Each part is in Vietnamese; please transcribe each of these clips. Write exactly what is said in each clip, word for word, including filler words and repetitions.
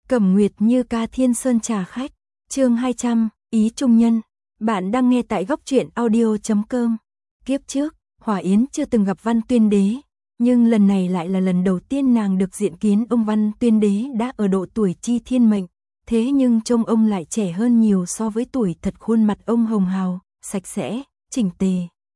Cẩm Nguyệt Như ca Thiên Sơn trà khách, chương hai trăm, ý trung nhân. Bạn đang nghe tại góc truyện audio chấm com. Kiếp trước, Hỏa Yến chưa từng gặp Văn Tuyên Đế, nhưng lần này lại là lần đầu tiên nàng được diện kiến ông Văn Tuyên Đế đã ở độ tuổi chi thiên mệnh, thế nhưng trông ông lại trẻ hơn nhiều so với tuổi thật, khuôn mặt ông hồng hào, sạch sẽ, chỉnh tề.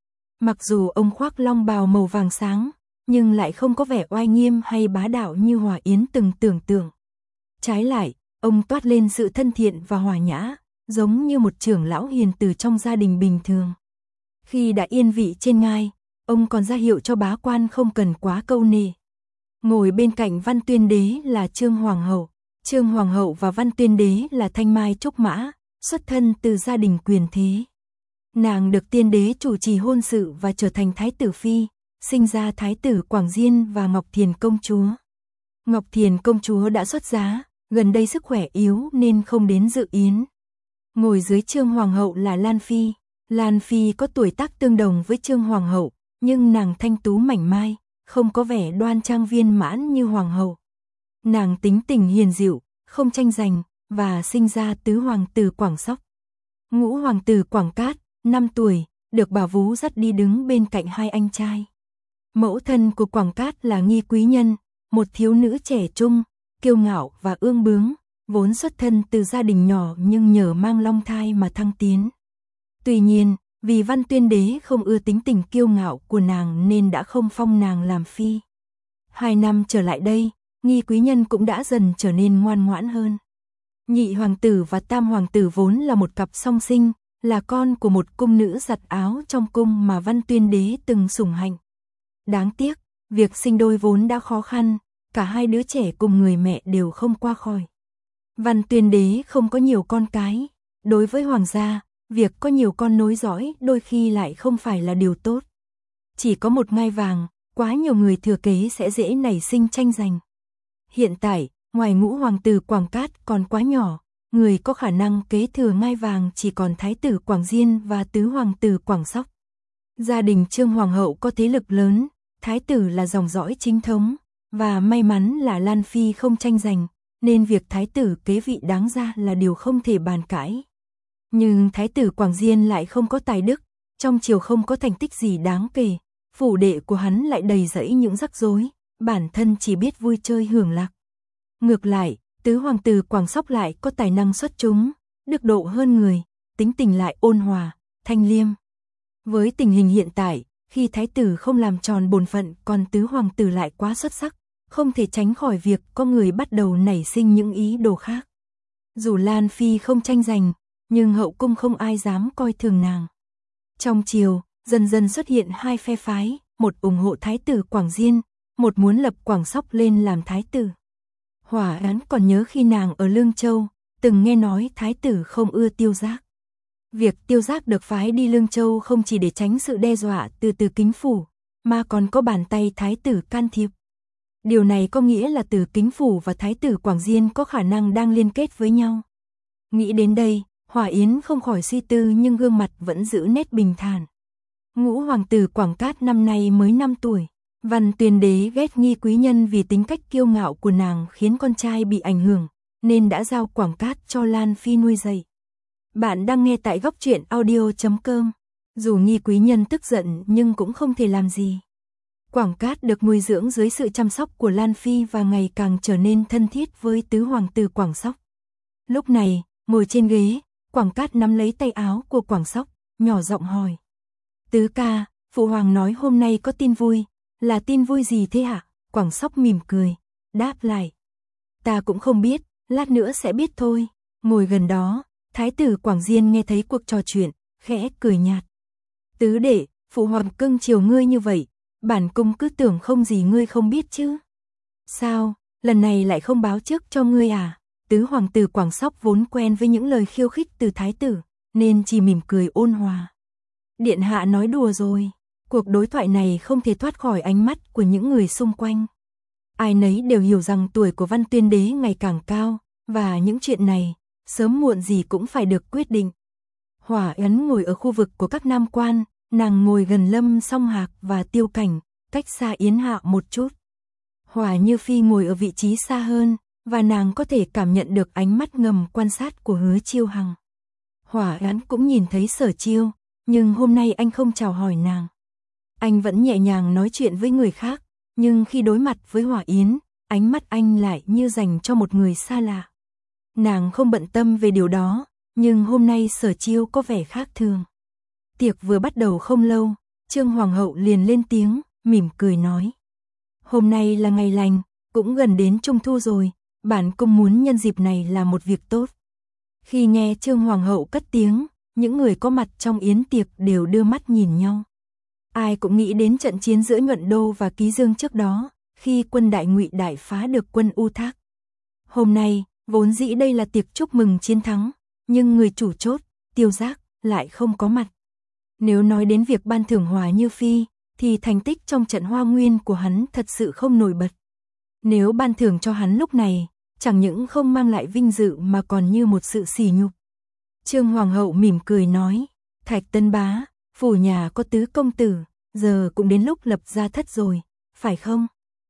Mặc dù ông khoác long bào màu vàng sáng, nhưng lại không có vẻ oai nghiêm hay bá đạo như Hỏa Yến từng tưởng tượng. Trái lại, ông toát lên sự thân thiện và hòa nhã, giống như một trưởng lão hiền từ trong gia đình bình thường. Khi đã yên vị trên ngai, ông còn ra hiệu cho bá quan không cần quá câu nệ. Ngồi bên cạnh Văn Tuyên Đế là Trương Hoàng hậu. Trương Hoàng hậu và Văn Tuyên Đế là thanh mai trúc mã, xuất thân từ gia đình quyền thế. Nàng được tiên đế chủ trì hôn sự và trở thành thái tử phi, sinh ra thái tử Quảng Diên và Ngọc Thiền công chúa. Ngọc Thiền công chúa đã xuất giá, gần đây sức khỏe yếu nên không đến dự yến. Ngồi dưới Trương Hoàng hậu là Lan Phi. Lan Phi có tuổi tác tương đồng với Trương Hoàng hậu, nhưng nàng thanh tú mảnh mai, không có vẻ đoan trang viên mãn như Hoàng hậu. Nàng tính tình hiền dịu, không tranh giành, và sinh ra tứ hoàng tử Quảng Sóc. Ngũ hoàng tử Quảng Cát, năm tuổi, được Bà Vú dắt đi đứng bên cạnh hai anh trai. Mẫu thân của Quảng Cát là Nghi Quý Nhân, một thiếu nữ trẻ trung, kiêu ngạo và ương bướng, vốn xuất thân từ gia đình nhỏ nhưng nhờ mang long thai mà thăng tiến. Tuy nhiên, vì Văn Tuyên Đế không ưa tính tình kiêu ngạo của nàng nên đã không phong nàng làm phi. Hai năm trở lại đây, Nghi Quý Nhân cũng đã dần trở nên ngoan ngoãn hơn. Nhị hoàng tử và tam hoàng tử vốn là một cặp song sinh, là con của một cung nữ giặt áo trong cung mà Văn Tuyên Đế từng sủng hạnh. Đáng tiếc, việc sinh đôi vốn đã khó khăn, cả hai đứa trẻ cùng người mẹ đều không qua khỏi. Văn Tuyên Đế không có nhiều con cái, đối với hoàng gia, việc có nhiều con nối dõi đôi khi lại không phải là điều tốt. Chỉ có một ngai vàng, quá nhiều người thừa kế sẽ dễ nảy sinh tranh giành. Hiện tại, ngoài ngũ hoàng tử Quảng Cát còn quá nhỏ, người có khả năng kế thừa ngai vàng chỉ còn thái tử Quảng Diên và tứ hoàng tử Quảng Sóc. Gia đình Trương Hoàng hậu có thế lực lớn, thái tử là dòng dõi chính thống, và may mắn là Lan Phi không tranh giành, nên việc thái tử kế vị đáng ra là điều không thể bàn cãi. Nhưng thái tử Quảng Diên lại không có tài đức, trong triều không có thành tích gì đáng kể, phủ đệ của hắn lại đầy rẫy những rắc rối, bản thân chỉ biết vui chơi hưởng lạc. Ngược lại, tứ hoàng tử Quảng Sóc lại có tài năng xuất chúng, đức độ hơn người, tính tình lại ôn hòa, thanh liêm. Với tình hình hiện tại, khi thái tử không làm tròn bổn phận còn tứ hoàng tử lại quá xuất sắc, không thể tránh khỏi việc có người bắt đầu nảy sinh những ý đồ khác. Dù Lan Phi không tranh giành, nhưng hậu cung không ai dám coi thường nàng. Trong triều, dần dần xuất hiện hai phe phái, một ủng hộ thái tử Quảng Diên, một muốn lập Quảng Sóc lên làm thái tử. Hỏa Yến còn nhớ khi nàng ở Lương Châu, từng nghe nói thái tử không ưa Tiêu Giác. Việc Tiêu Giác được phái đi Lương Châu không chỉ để tránh sự đe dọa từ Từ Kính Phủ, mà còn có bàn tay thái tử can thiệp. Điều này có nghĩa là Từ Kính Phủ và thái tử Quảng Diên có khả năng đang liên kết với nhau. Nghĩ đến đây, Hỏa Yến không khỏi suy tư nhưng gương mặt vẫn giữ nét bình thản. Ngũ hoàng tử Quảng Cát năm nay mới năm tuổi. Văn Tuyên Đế ghét Nghi Quý Nhân vì tính cách kiêu ngạo của nàng khiến con trai bị ảnh hưởng, nên đã giao Quảng Cát cho Lan Phi nuôi dạy. Bạn đang nghe tại góc truyện audio chấm com. Dù Nghi Quý Nhân tức giận nhưng cũng không thể làm gì. Quảng Cát được nuôi dưỡng dưới sự chăm sóc của Lan Phi và ngày càng trở nên thân thiết với tứ hoàng tử Quảng Sóc. Lúc này, ngồi trên ghế, Quảng Cát nắm lấy tay áo của Quảng Sóc, nhỏ giọng hỏi. Tứ ca, phụ hoàng nói hôm nay có tin vui, là tin vui gì thế hả? Quảng Sóc mỉm cười, đáp lại. Ta cũng không biết, lát nữa sẽ biết thôi. Ngồi gần đó, thái tử Quảng Diên nghe thấy cuộc trò chuyện, khẽ cười nhạt. Tứ đệ, phụ hoàng cưng chiều ngươi như vậy, bản cung cứ tưởng không gì ngươi không biết chứ. Sao, lần này lại không báo trước cho ngươi à? Tứ hoàng tử Quảng Sóc vốn quen với những lời khiêu khích từ thái tử, nên chỉ mỉm cười ôn hòa. Điện hạ nói đùa rồi. Cuộc đối thoại này không thể thoát khỏi ánh mắt của những người xung quanh. Ai nấy đều hiểu rằng tuổi của Văn Tuyên Đế ngày càng cao, và những chuyện này, sớm muộn gì cũng phải được quyết định. Hỏa Yến ngồi ở khu vực của các nam quan, nàng ngồi gần Lâm Song Hạc và Tiêu Cảnh, cách xa Yến Hạ một chút. Hỏa Như Phi ngồi ở vị trí xa hơn, và nàng có thể cảm nhận được ánh mắt ngầm quan sát của Hứa Chiêu Hằng. Hỏa Án cũng nhìn thấy Sở Chiêu, nhưng hôm nay anh không chào hỏi nàng. Anh vẫn nhẹ nhàng nói chuyện với người khác, nhưng khi đối mặt với Hỏa Yến, ánh mắt anh lại như dành cho một người xa lạ. Nàng không bận tâm về điều đó, nhưng hôm nay Sở Chiêu có vẻ khác thường. Tiệc vừa bắt đầu không lâu, Trương Hoàng hậu liền lên tiếng, mỉm cười nói. Hôm nay là ngày lành, cũng gần đến Trung Thu rồi, bản cung muốn nhân dịp này làm một việc tốt. Khi nghe Trương Hoàng hậu cất tiếng, những người có mặt trong yến tiệc đều đưa mắt nhìn nhau. Ai cũng nghĩ đến trận chiến giữa Nhuận Đô và Ký Dương trước đó, khi quân Đại Ngụy đại phá được quân U Thác. Hôm nay, vốn dĩ đây là tiệc chúc mừng chiến thắng, nhưng người chủ chốt, Tiêu Giác, lại không có mặt. Nếu nói đến việc ban thưởng Hỏa Như Phi, thì thành tích trong trận Hoa Nguyên của hắn thật sự không nổi bật. Nếu ban thưởng cho hắn lúc này, chẳng những không mang lại vinh dự mà còn như một sự sỉ nhục. Trương Hoàng hậu mỉm cười nói, Thạch Tân Bá, phủ nhà có tứ công tử, giờ cũng đến lúc lập gia thất rồi, phải không?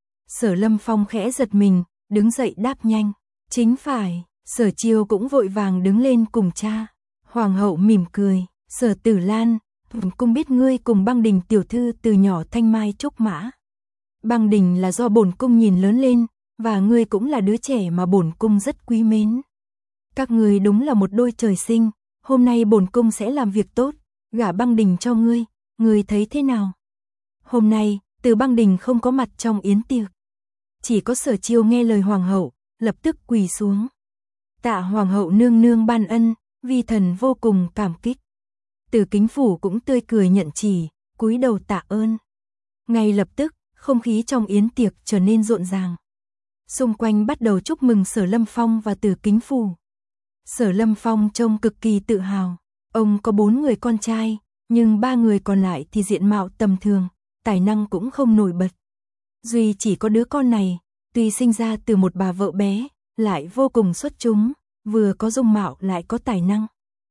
Sở Lâm Phong khẽ giật mình, đứng dậy đáp nhanh, chính phải. Sở Chiêu cũng vội vàng đứng lên cùng cha. Hoàng hậu mỉm cười, Sở Tử Lan, bổn cung biết ngươi cùng Băng Đình tiểu thư từ nhỏ thanh mai trúc mã. Băng Đình là do bổn cung nhìn lớn lên, và ngươi cũng là đứa trẻ mà bổn cung rất quý mến. Các ngươi đúng là một đôi trời sinh, hôm nay bổn cung sẽ làm việc tốt, gả Băng Đình cho ngươi, ngươi thấy thế nào? Hôm nay, Từ Băng Đình không có mặt trong yến tiệc. Chỉ có Sở Chiêu nghe lời hoàng hậu, lập tức quỳ xuống. Tạ hoàng hậu nương nương ban ân, vi thần vô cùng cảm kích. Từ Kính phủ cũng tươi cười nhận chỉ, cúi đầu tạ ơn. Ngay lập tức, không khí trong yến tiệc trở nên rộn ràng. Xung quanh bắt đầu chúc mừng Sở Lâm Phong và Từ Kính phủ. Sở Lâm Phong trông cực kỳ tự hào. Ông có bốn người con trai, nhưng ba người còn lại thì diện mạo tầm thường, tài năng cũng không nổi bật. Duy chỉ có đứa con này, tuy sinh ra từ một bà vợ bé, lại vô cùng xuất chúng, vừa có dung mạo lại có tài năng.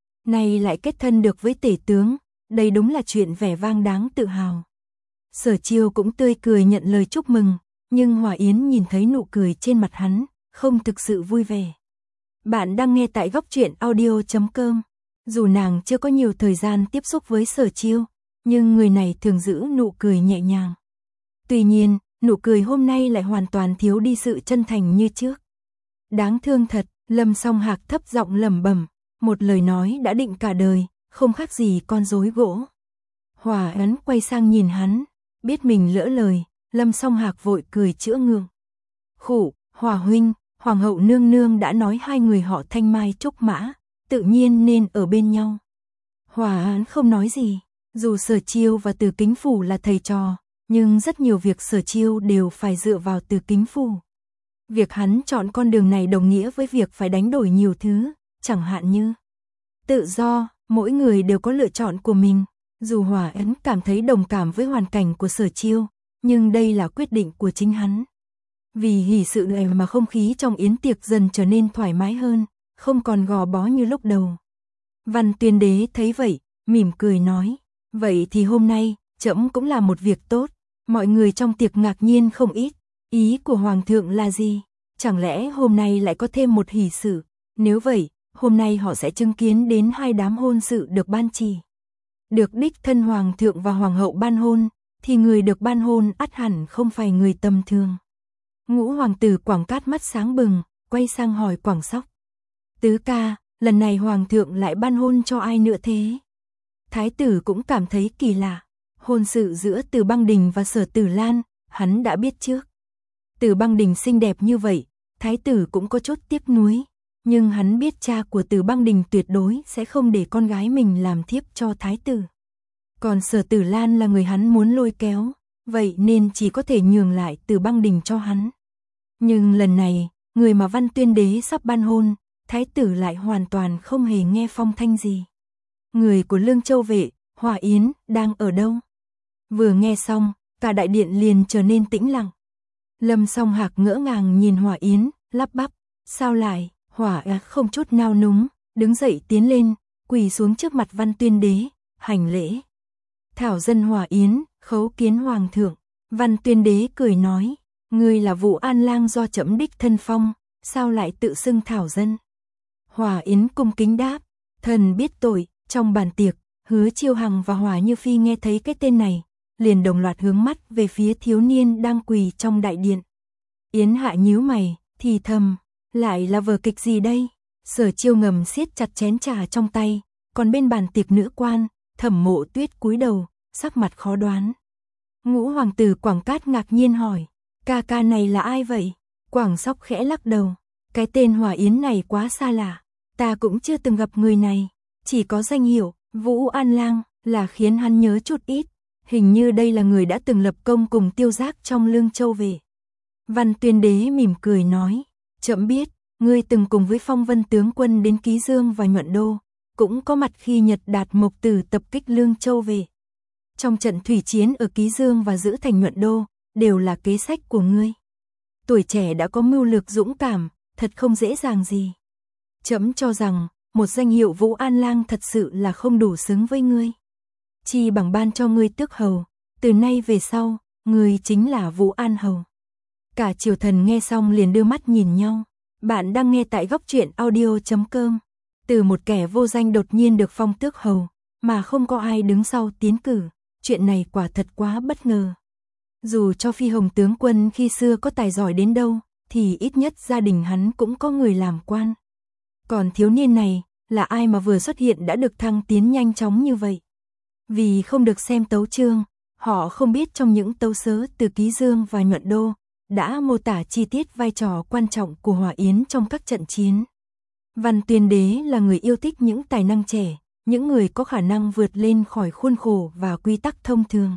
Nay lại kết thân được với tể tướng, đây đúng là chuyện vẻ vang đáng tự hào. Sở Chiêu cũng tươi cười nhận lời chúc mừng, nhưng Hỏa Yến nhìn thấy nụ cười trên mặt hắn, không thực sự vui vẻ. Bạn đang nghe tại góc truyện audio chấm com. Dù nàng chưa có nhiều thời gian tiếp xúc với Sở Chiêu, nhưng người này thường giữ nụ cười nhẹ nhàng. Tuy nhiên, nụ cười hôm nay lại hoàn toàn thiếu đi sự chân thành như trước. Đáng thương thật, Lâm Song Hạc thấp giọng lẩm bẩm, một lời nói đã định cả đời, không khác gì con rối gỗ. Hỏa Ấn quay sang nhìn hắn, biết mình lỡ lời, Lâm Song Hạc vội cười chữa ngượng. Khụ, Hỏa huynh, Hoàng hậu nương nương đã nói hai người họ thanh mai trúc mã, tự nhiên nên ở bên nhau. Hỏa Ấn không nói gì, dù Sở Chiêu và Từ Kính phủ là thầy trò, nhưng rất nhiều việc Sở Chiêu đều phải dựa vào Từ Kính phủ. Việc hắn chọn con đường này đồng nghĩa với việc phải đánh đổi nhiều thứ, chẳng hạn như tự do, mỗi người đều có lựa chọn của mình. Dù Hỏa Ấn cảm thấy đồng cảm với hoàn cảnh của Sở Chiêu, nhưng đây là quyết định của chính hắn. Vì hỷ sự này mà không khí trong yến tiệc dần trở nên thoải mái hơn, không còn gò bó như lúc đầu. Văn Tuyên Đế thấy vậy, mỉm cười nói, vậy thì hôm nay, trẫm cũng làm một việc tốt. Mọi người trong tiệc ngạc nhiên không ít, ý của Hoàng thượng là gì? Chẳng lẽ hôm nay lại có thêm một hỷ sự? Nếu vậy, hôm nay họ sẽ chứng kiến đến hai đám hôn sự được ban chỉ. Được đích thân Hoàng thượng và Hoàng hậu ban hôn, thì người được ban hôn ắt hẳn không phải người tầm thường. Ngũ hoàng tử Quảng Cát mắt sáng bừng, quay sang hỏi Quảng Sóc. Tứ ca, lần này Hoàng thượng lại ban hôn cho ai nữa thế? Thái tử cũng cảm thấy kỳ lạ. Hôn sự giữa Từ Băng Đình và Sở Tử Lan, hắn đã biết trước. Từ Băng Đình xinh đẹp như vậy, thái tử cũng có chút tiếc nuối, nhưng hắn biết cha của Từ Băng Đình tuyệt đối sẽ không để con gái mình làm thiếp cho thái tử. Còn Sở Tử Lan là người hắn muốn lôi kéo, vậy nên chỉ có thể nhường lại Từ Băng Đình cho hắn. Nhưng lần này, người mà Văn Tuyên Đế sắp ban hôn, thái tử lại hoàn toàn không hề nghe phong thanh gì. Người của Lương Châu Vệ, Hỏa Yến, đang ở đâu? Vừa nghe xong, cả đại điện liền trở nên tĩnh lặng. Lâm Song Hạc ngỡ ngàng nhìn Hỏa Yến, lắp bắp, sao lại? Hỏa Á không chút nao núng, đứng dậy tiến lên, quỳ xuống trước mặt Văn Tuyên Đế, hành lễ. Thảo dân Hỏa Yến, khấu kiến Hoàng thượng. Văn Tuyên Đế cười nói, ngươi là Vũ An Lang do trẫm đích thân phong, sao lại tự xưng thảo dân? Hòa Yến cung kính đáp, thần biết tội. Trong bàn tiệc, Hứa Chiêu Hằng và Hòa Như Phi nghe thấy cái tên này, liền đồng loạt hướng mắt về phía thiếu niên đang quỳ trong đại điện. Yến Hạ nhíu mày, thì thầm, lại là vở kịch gì đây? Sở Chiêu ngầm siết chặt chén trà trong tay, còn bên bàn tiệc nữ quan, Thẩm Mộ Tuyết cúi đầu, sắc mặt khó đoán. Ngũ hoàng tử Quảng Cát ngạc nhiên hỏi, ca ca này là ai vậy? Quảng Sóc khẽ lắc đầu, cái tên Hòa Yến này quá xa lạ, ta cũng chưa từng gặp người này, chỉ có danh hiệu Vũ An Lang là khiến hắn nhớ chút ít, hình như đây là người đã từng lập công cùng Tiêu Giác trong Lương Châu về. Văn Tuyên Đế mỉm cười nói, trẫm biết, ngươi từng cùng với Phong Vân tướng quân đến Ký Dương và Nhuận Đô, cũng có mặt khi Nhật Đạt Mộc Tử tập kích Lương Châu về. Trong trận thủy chiến ở Ký Dương và giữ thành Nhuận Đô, đều là kế sách của ngươi. Tuổi trẻ đã có mưu lược dũng cảm, thật không dễ dàng gì. Trẫm cho rằng, một danh hiệu Vũ An Lang thật sự là không đủ xứng với ngươi. Chi bằng ban cho ngươi tước hầu, từ nay về sau, ngươi chính là Vũ An Hầu. Cả triều thần nghe xong liền đưa mắt nhìn nhau. Bạn đang nghe tại góc truyện audio chấm com. Từ một kẻ vô danh đột nhiên được phong tước hầu, mà không có ai đứng sau tiến cử, chuyện này quả thật quá bất ngờ. Dù cho Phi Hồng tướng quân khi xưa có tài giỏi đến đâu, thì ít nhất gia đình hắn cũng có người làm quan. Còn thiếu niên này, là ai mà vừa xuất hiện đã được thăng tiến nhanh chóng như vậy? Vì không được xem tấu chương, họ không biết trong những tấu sớ từ Ký Dương và Nhuận Đô, đã mô tả chi tiết vai trò quan trọng của Hòa Yến trong các trận chiến. Văn Tuyên Đế là người yêu thích những tài năng trẻ, những người có khả năng vượt lên khỏi khuôn khổ và quy tắc thông thường.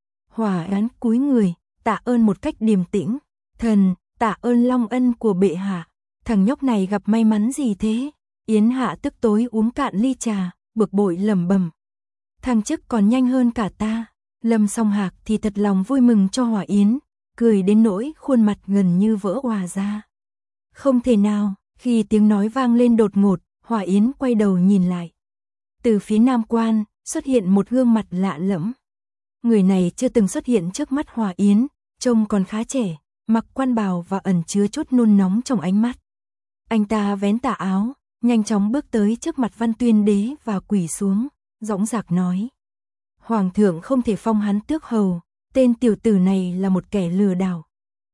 Hòa Yến cúi người, tạ ơn một cách điềm tĩnh, thần, tạ ơn long ân của bệ hạ, thằng nhóc này gặp may mắn gì thế? Yến Hạ tức tối uống cạn ly trà, bực bội lẩm bẩm. Thằng chức còn nhanh hơn cả ta. Lâm Song Hạc thì thật lòng vui mừng cho Hòa Yến, cười đến nỗi khuôn mặt gần như vỡ òa ra. Không thể nào, khi tiếng nói vang lên đột ngột, Hòa Yến quay đầu nhìn lại. Từ phía nam quan, xuất hiện một gương mặt lạ lẫm. Người này chưa từng xuất hiện trước mắt Hòa Yến, trông còn khá trẻ, mặc quan bào và ẩn chứa chút nôn nóng trong ánh mắt. Anh ta vén tà áo, nhanh chóng bước tới trước mặt Văn Tuyên Đế và quỳ xuống, dõng dạc nói. Hoàng thượng không thể phong hắn tước hầu, tên tiểu tử này là một kẻ lừa đảo.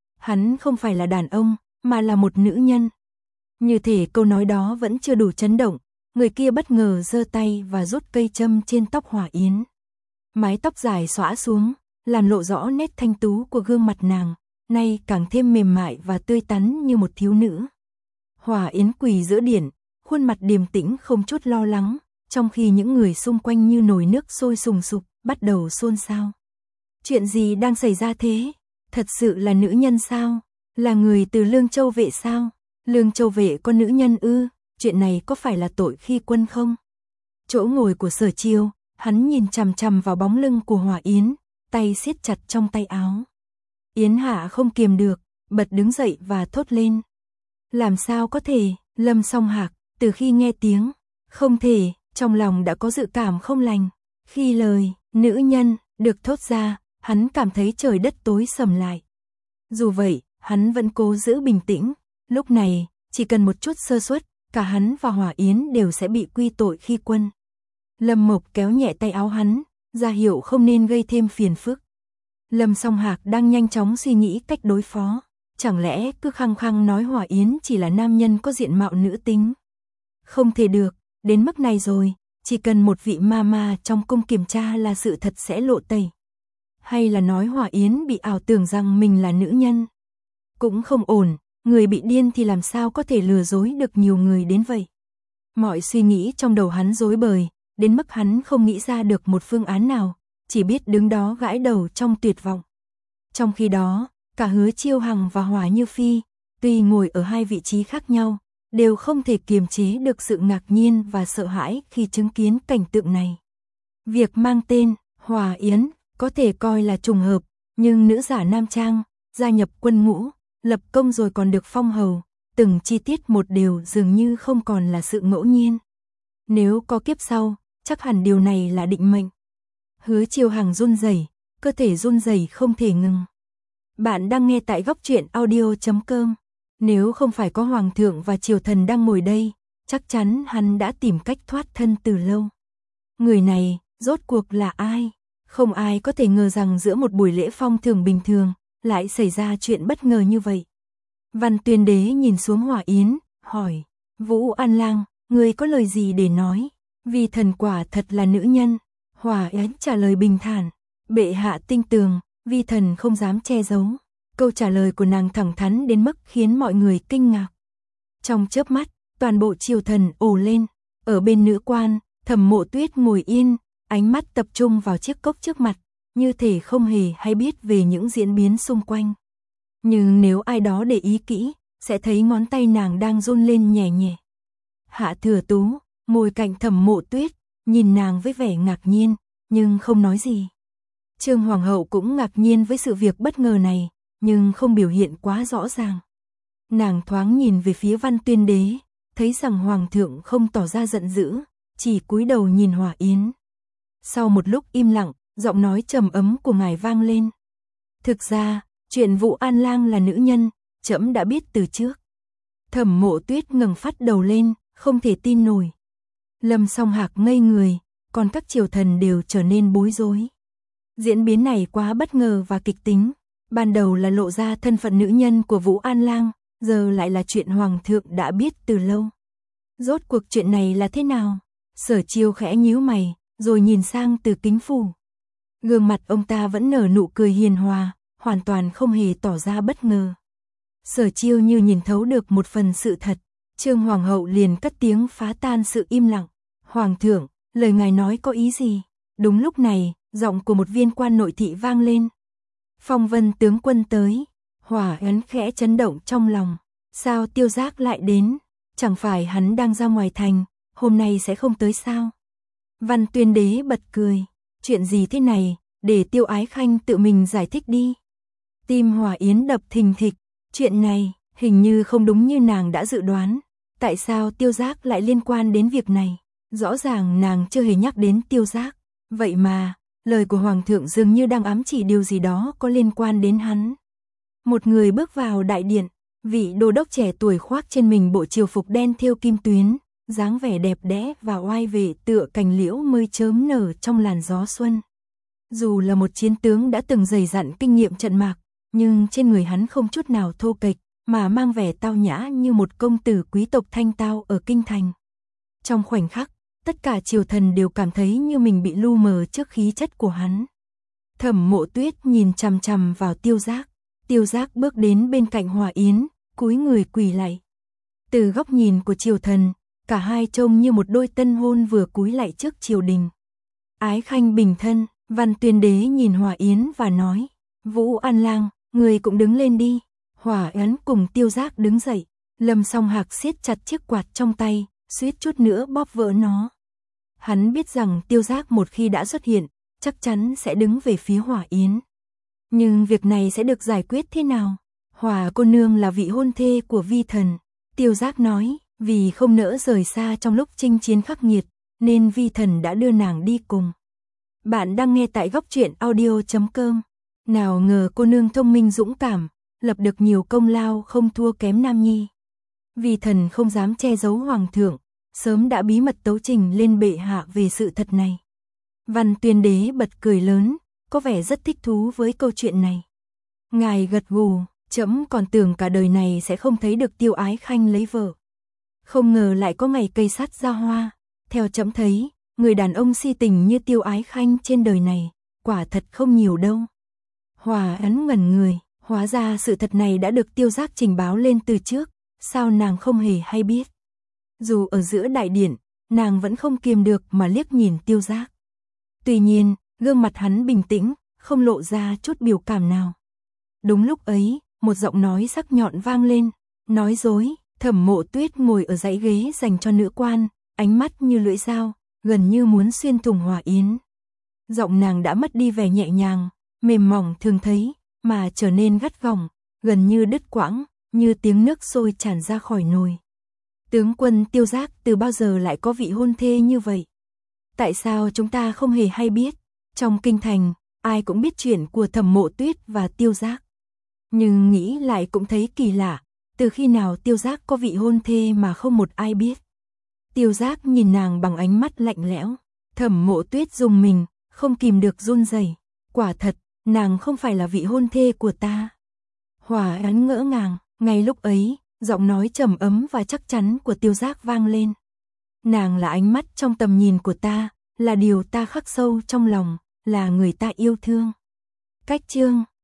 Hắn không phải là đàn ông, mà là một nữ nhân. Như thể câu nói đó vẫn chưa đủ chấn động, người kia bất ngờ giơ tay và rút cây châm trên tóc Hòa Yến. Mái tóc dài xõa xuống, làm lộ rõ nét thanh tú của gương mặt nàng, nay càng thêm mềm mại và tươi tắn như một thiếu nữ. Hòa Yến quỳ giữa điện, khuôn mặt điềm tĩnh không chút lo lắng, trong khi những người xung quanh như nồi nước sôi sùng sục, bắt đầu xôn xao. Chuyện gì đang xảy ra thế? Thật sự là nữ nhân sao? Là người từ Lương Châu Vệ sao? Lương Châu Vệ có nữ nhân ư? Chuyện này có phải là tội khi quân không? Chỗ ngồi của Sở Chiêu, hắn nhìn chằm chằm vào bóng lưng của Hòa Yến, tay siết chặt trong tay áo. Yến Hạ không kiềm được, bật đứng dậy và thốt lên. Làm sao có thể? Lâm Song Hạc, từ khi nghe tiếng, không thể, trong lòng đã có dự cảm không lành. Khi lời, nữ nhân, được thốt ra, hắn cảm thấy trời đất tối sầm lại. Dù vậy, hắn vẫn cố giữ bình tĩnh. Lúc này, chỉ cần một chút sơ suất, cả hắn và Hòa Yến đều sẽ bị quy tội khi quân. Lâm Mộc kéo nhẹ tay áo hắn, ra hiệu không nên gây thêm phiền phức. Lâm Song Hạc đang nhanh chóng suy nghĩ cách đối phó. Chẳng lẽ cứ khăng khăng nói Hòa Yến chỉ là nam nhân có diện mạo nữ tính? Không thể được, đến mức này rồi, chỉ cần một vị ma ma trong cung kiểm tra là sự thật sẽ lộ tẩy. Hay là nói Hòa Yến bị ảo tưởng rằng mình là nữ nhân? Cũng không ổn, người bị điên thì làm sao có thể lừa dối được nhiều người đến vậy? Mọi suy nghĩ trong đầu hắn rối bời, đến mức hắn không nghĩ ra được một phương án nào, chỉ biết đứng đó gãi đầu trong tuyệt vọng. Trong khi đó, cả Hứa Chiêu Hằng và Hòa Như Phi, tuy ngồi ở hai vị trí khác nhau, đều không thể kiềm chế được sự ngạc nhiên và sợ hãi khi chứng kiến cảnh tượng này. Việc mang tên Hòa Yến có thể coi là trùng hợp, nhưng nữ giả nam trang, gia nhập quân ngũ, lập công rồi còn được phong hầu, từng chi tiết một đều dường như không còn là sự ngẫu nhiên. Nếu có kiếp sau, chắc hẳn điều này là định mệnh. Hứa Chiêu Hằng run rẩy, cơ thể run rẩy không thể ngừng. Bạn đang nghe tại góc truyện audio chấm com. Nếu không phải có hoàng thượng và triều thần đang ngồi đây, chắc chắn hắn đã tìm cách thoát thân từ lâu. Người này, rốt cuộc là ai? Không ai có thể ngờ rằng giữa một buổi lễ phong thường bình thường, lại xảy ra chuyện bất ngờ như vậy. Văn Tuyên Đế nhìn xuống Hỏa Yến, hỏi, Vũ An Lang, ngươi có lời gì để nói? Vì thần quả thật là nữ nhân. Hỏa Yến trả lời bình thản, bệ hạ tinh tường, vi thần không dám che giấu. Câu trả lời của nàng thẳng thắn đến mức khiến mọi người kinh ngạc. Trong chớp mắt, toàn bộ triều thần ồ lên. Ở bên nữ quan, Thẩm Mộ Tuyết ngồi yên, ánh mắt tập trung vào chiếc cốc trước mặt, như thể không hề hay biết về những diễn biến xung quanh. Nhưng nếu ai đó để ý kỹ, sẽ thấy ngón tay nàng đang run lên nhẹ nhẹ. Hạ Thừa Tú, ngồi cạnh Thẩm Mộ Tuyết, nhìn nàng với vẻ ngạc nhiên, nhưng không nói gì. Trương Hoàng hậu cũng ngạc nhiên với sự việc bất ngờ này, nhưng không biểu hiện quá rõ ràng. Nàng thoáng nhìn về phía Văn Tuyên Đế, thấy rằng Hoàng thượng không tỏ ra giận dữ, chỉ cúi đầu nhìn Hỏa Yến. Sau một lúc im lặng, giọng nói trầm ấm của ngài vang lên. Thực ra, chuyện Vũ An Lang là nữ nhân, trẫm đã biết từ trước. Thẩm Mộ Tuyết ngẩng phát đầu lên, không thể tin nổi. Lâm Song Hạc ngây người, còn các triều thần đều trở nên bối rối. Diễn biến này quá bất ngờ và kịch tính. Ban đầu là lộ ra thân phận nữ nhân của Vũ An Lang, giờ lại là chuyện Hoàng thượng đã biết từ lâu. Rốt cuộc chuyện này là thế nào? Sở Chiêu khẽ nhíu mày, rồi nhìn sang Từ Kính Phủ. Gương mặt ông ta vẫn nở nụ cười hiền hòa, hoàn toàn không hề tỏ ra bất ngờ. Sở Chiêu như nhìn thấu được một phần sự thật. Trương Hoàng hậu liền cất tiếng phá tan sự im lặng. Hoàng thượng, lời ngài nói có ý gì? Đúng lúc này, giọng của một viên quan nội thị vang lên. Phong Vân tướng quân tới. Hỏa Yến khẽ chấn động trong lòng. Sao Tiêu Giác lại đến? Chẳng phải hắn đang ra ngoài thành, hôm nay sẽ không tới sao? Văn Tuyên Đế bật cười. Chuyện gì thế này, để Tiêu Ái Khanh tự mình giải thích đi. Tim Hỏa Yến đập thình thịch. Chuyện này, hình như không đúng như nàng đã dự đoán. Tại sao Tiêu Giác lại liên quan đến việc này? Rõ ràng nàng chưa hề nhắc đến Tiêu Giác. Vậy mà, lời của Hoàng thượng dường như đang ám chỉ điều gì đó có liên quan đến hắn. Một người bước vào đại điện, vị đô đốc trẻ tuổi khoác trên mình bộ triều phục đen thêu kim tuyến, dáng vẻ đẹp đẽ và oai vệ tựa cành liễu mới chớm nở trong làn gió xuân. Dù là một chiến tướng đã từng dày dặn kinh nghiệm trận mạc, nhưng trên người hắn không chút nào thô kệch, mà mang vẻ tao nhã như một công tử quý tộc thanh tao ở kinh thành. Trong khoảnh khắc, tất cả triều thần đều cảm thấy như mình bị lu mờ trước khí chất của hắn. Thẩm Mộ Tuyết nhìn chằm chằm vào Tiêu Giác. Tiêu Giác bước đến bên cạnh Hỏa Yến, cúi người quỳ lạy. Từ góc nhìn của triều thần, cả hai trông như một đôi tân hôn vừa cúi lạy trước triều đình. Ái Khanh bình thân, Văn Tuyên Đế nhìn Hỏa Yến và nói, Vũ An Lang, người cũng đứng lên đi. Hỏa Yến cùng Tiêu Giác đứng dậy. Lâm Song Hạc siết chặt chiếc quạt trong tay, suýt chút nữa bóp vỡ nó. Hắn biết rằng Tiêu Giác một khi đã xuất hiện, chắc chắn sẽ đứng về phía Hỏa Yến. Nhưng việc này sẽ được giải quyết thế nào? Hỏa cô nương là vị hôn thê của vi thần. Tiêu Giác nói, vì không nỡ rời xa trong lúc chinh chiến khắc nghiệt, nên vi thần đã đưa nàng đi cùng. Bạn đang nghe tại góc truyện audio chấm com. Nào ngờ cô nương thông minh dũng cảm, lập được nhiều công lao không thua kém Nam Nhi. Vi thần không dám che giấu Hoàng thượng, sớm đã bí mật tấu trình lên bệ hạ về sự thật này. Văn Tuyên Đế bật cười lớn, có vẻ rất thích thú với câu chuyện này. Ngài gật gù, trẫm còn tưởng cả đời này sẽ không thấy được Tiêu Ái Khanh lấy vợ. Không ngờ lại có ngày cây sắt ra hoa. Theo trẫm thấy, người đàn ông si tình như Tiêu Ái Khanh trên đời này, quả thật không nhiều đâu. Hỏa Yến ngẩn người, hóa ra sự thật này đã được Tiêu Giác trình báo lên từ trước, sao nàng không hề hay biết. Dù ở giữa đại điện, nàng vẫn không kiềm được mà liếc nhìn Tiêu Giác. Tuy nhiên, gương mặt hắn bình tĩnh, không lộ ra chút biểu cảm nào. Đúng lúc ấy, một giọng nói sắc nhọn vang lên, nói dối. Thẩm Mộ Tuyết ngồi ở dãy ghế dành cho nữ quan, ánh mắt như lưỡi dao, gần như muốn xuyên thủng Hỏa Yến. Giọng nàng đã mất đi vẻ nhẹ nhàng, mềm mỏng thường thấy, mà trở nên gắt gỏng, gần như đứt quãng, như tiếng nước sôi tràn ra khỏi nồi. Tướng quân Tiêu Giác từ bao giờ lại có vị hôn thê như vậy? Tại sao chúng ta không hề hay biết? Trong kinh thành, ai cũng biết chuyện của Thẩm Mộ Tuyết và Tiêu Giác. Nhưng nghĩ lại cũng thấy kỳ lạ, Từ khi nào Tiêu Giác có vị hôn thê mà không một ai biết? Tiêu Giác nhìn nàng bằng ánh mắt lạnh lẽo. Thẩm Mộ Tuyết rùng mình, không kìm được run rẩy. Quả thật, nàng không phải là vị hôn thê của ta. Hòa Án ngỡ ngàng, ngay lúc ấy, giọng nói trầm ấm và chắc chắn của Tiêu Giác vang lên. Nàng là ánh mắt trong tầm nhìn của ta, là điều ta khắc sâu trong lòng, là người ta yêu thương. Cách chương